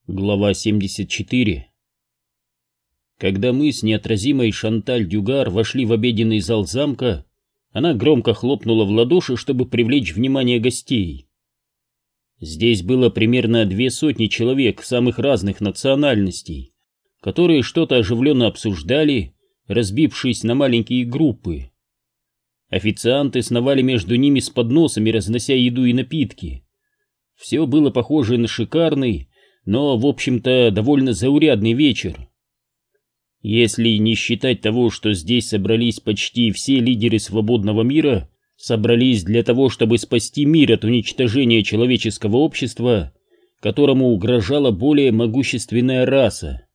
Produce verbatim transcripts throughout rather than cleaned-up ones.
Глава семьдесят четыре. Когда мы с неотразимой Шанталь Дюгар вошли в обеденный зал замка, она громко хлопнула в ладоши, чтобы привлечь внимание гостей. Здесь было примерно две сотни человек самых разных национальностей, которые что-то оживленно обсуждали, разбившись на маленькие группы. Официанты сновали между ними с подносами, разнося еду и напитки. Все было похоже на шикарный, но, в общем-то, довольно заурядный вечер. Если не считать того, что здесь собрались почти все лидеры свободного мира, собрались для того, чтобы спасти мир от уничтожения человеческого общества, которому угрожала более могущественная раса.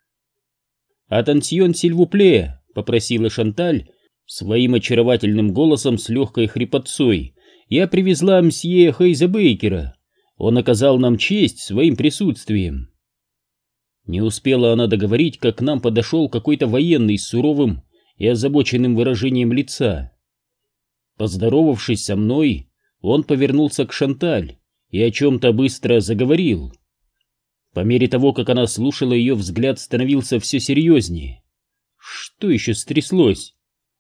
«Атансьон, сильвупле», — попросила Шанталь своим очаровательным голосом с легкой хрипотцой. «Я привезла мсье Хейза Бейкера. Он оказал нам честь своим присутствием». Не успела она договорить, как к нам подошел какой-то военный с суровым и озабоченным выражением лица. Поздоровавшись со мной, он повернулся к Шанталь и о чем-то быстро заговорил. По мере того, как она слушала, ее взгляд становился все серьезнее. Что еще стряслось?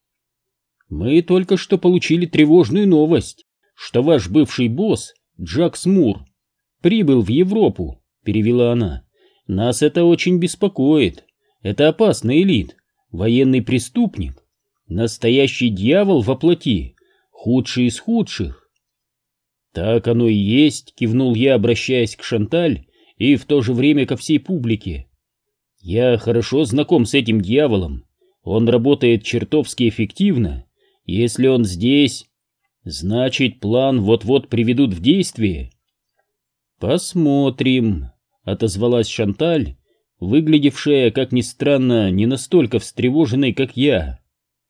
«Мы только что получили тревожную новость, что ваш бывший босс Джакс Мур прибыл в Европу», — перевела она. «Нас это очень беспокоит. Это опасный элит, военный преступник, настоящий дьявол во плоти, худший из худших». «Так оно и есть», — кивнул я, обращаясь к Шанталь и в то же время ко всей публике. «Я хорошо знаком с этим дьяволом. Он работает чертовски эффективно. Если он здесь, значит, план вот-вот приведут в действие». «Посмотрим», — отозвалась Шанталь, выглядевшая, как ни странно, не настолько встревоженной, как я.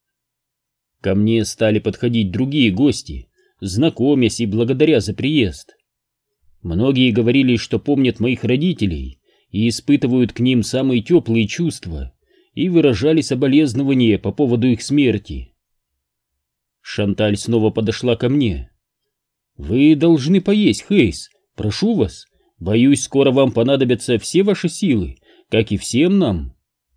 Ко мне стали подходить другие гости, знакомясь и благодаря за приезд. Многие говорили, что помнят моих родителей и испытывают к ним самые теплые чувства, и выражали соболезнования по поводу их смерти. Шанталь снова подошла ко мне. «Вы должны поесть, Хейс. Прошу вас, боюсь, скоро вам понадобятся все ваши силы, как и всем нам».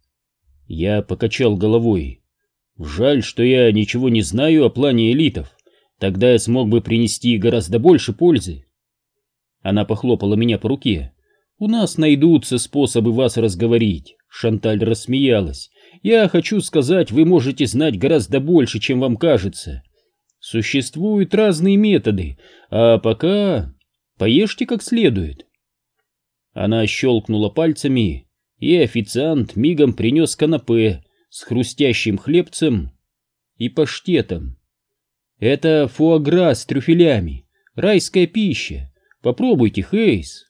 Я покачал головой. «Жаль, что я ничего не знаю о плане элитов. Тогда я смог бы принести гораздо больше пользы». Она похлопала меня по руке. «У нас найдутся способы вас разговорить», — Шанталь рассмеялась. «Я хочу сказать, вы можете знать гораздо больше, чем вам кажется. Существуют разные методы, а пока... поешьте как следует». Она щелкнула пальцами, и официант мигом принес канапе с хрустящим хлебцем и паштетом. «Это фуагра с трюфелями, райская пища. Попробуйте, Хейс».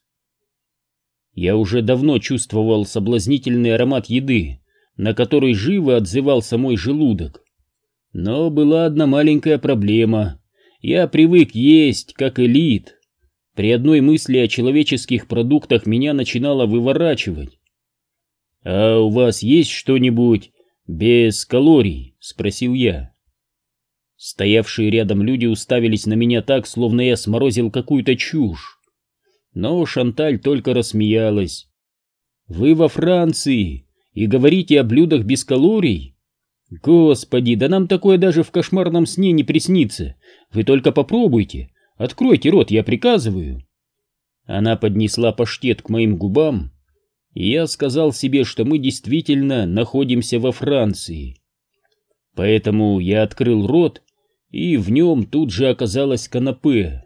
Я уже давно чувствовал соблазнительный аромат еды, на который живо отзывался мой желудок. Но была одна маленькая проблема. Я привык есть, как элит. При одной мысли о человеческих продуктах меня начинало выворачивать. «А у вас есть что-нибудь без калорий?» — спросил я. Стоявшие рядом люди уставились на меня так, словно я сморозил какую-то чушь. Но Шанталь только рассмеялась. «Вы во Франции и говорите о блюдах без калорий? Господи, да нам такое даже в кошмарном сне не приснится. Вы только попробуйте. Откройте рот, я приказываю». Она поднесла паштет к моим губам, и я сказал себе, что мы действительно находимся во Франции. Поэтому я открыл рот, и в нем тут же оказалось канапе.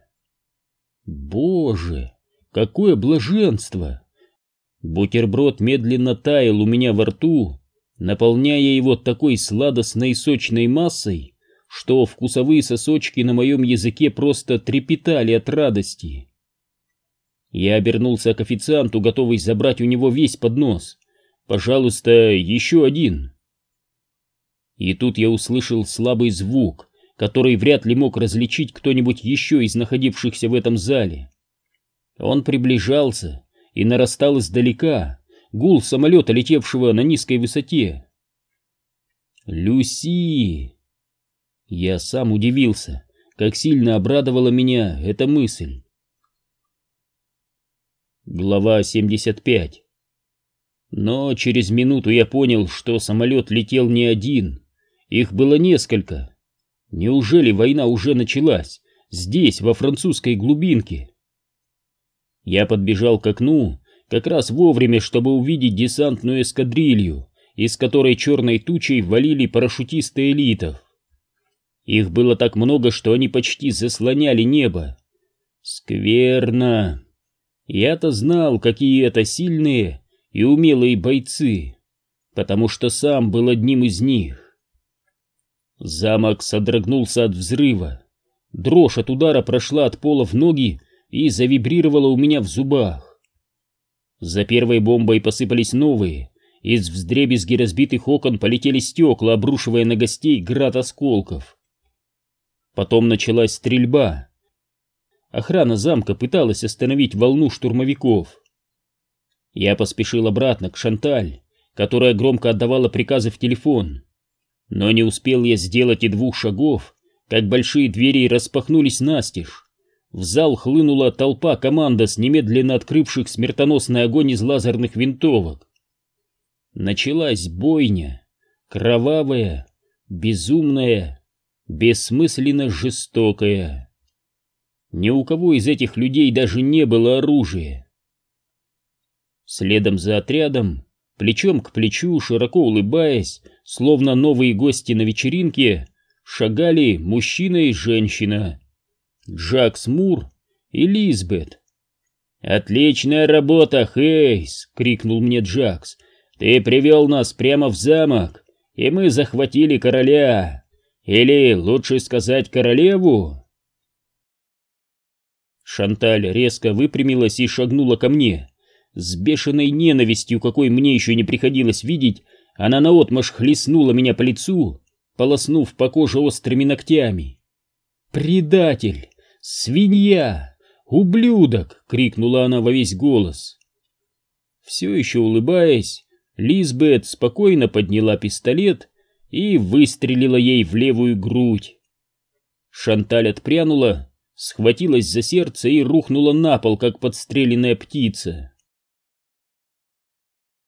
Боже, какое блаженство! Бутерброд медленно таял у меня во рту, наполняя его такой сладостной и сочной массой, что вкусовые сосочки на моем языке просто трепетали от радости. Я обернулся к официанту, готовый забрать у него весь поднос. «Пожалуйста, еще один». И тут я услышал слабый звук, который вряд ли мог различить кто-нибудь еще из находившихся в этом зале. Он приближался и нарастал издалека, гул самолета, летевшего на низкой высоте. «Люси!» Я сам удивился, как сильно обрадовала меня эта мысль. Глава семьдесят пять. Но через минуту я понял, что самолет летел не один. Их было несколько. Неужели война уже началась? Здесь, во французской глубинке? Я подбежал к окну как раз вовремя, чтобы увидеть десантную эскадрилью, из которой черной тучей валили парашютисты элитов. Их было так много, что они почти заслоняли небо. Скверно. Я-то знал, какие это сильные и умелые бойцы, потому что сам был одним из них. Замок содрогнулся от взрыва. Дрожь от удара прошла от пола в ноги и завибрировала у меня в зубах. За первой бомбой посыпались новые. Из вдребезги разбитых окон полетели стекла, обрушивая на гостей град осколков. Потом началась стрельба. Охрана замка пыталась остановить волну штурмовиков. Я поспешил обратно к Шанталь, которая громко отдавала приказы в телефон. Но не успел я сделать и двух шагов, как большие двери распахнулись настежь. В зал хлынула толпа командос, немедленно открывших смертоносный огонь из лазерных винтовок. Началась бойня, кровавая, безумная, бессмысленно жестокая. Ни у кого из этих людей даже не было оружия. Следом за отрядом, плечом к плечу, широко улыбаясь, словно новые гости на вечеринке, шагали мужчина и женщина. Джакс Мур и Лизбет. «Отличная работа, Хейс!» — крикнул мне Джакс. «Ты привел нас прямо в замок, и мы захватили короля. Или, лучше сказать, королеву?» Шанталь резко выпрямилась и шагнула ко мне. С бешеной ненавистью, какой мне еще не приходилось видеть, она наотмашь хлестнула меня по лицу, полоснув по коже острыми ногтями. «Предатель! Свинья! Ублюдок!» — крикнула она во весь голос. Все еще улыбаясь, Лизбет спокойно подняла пистолет и выстрелила ей в левую грудь. Шанталь отпрянула, схватилась за сердце и рухнула на пол, как подстреленная птица.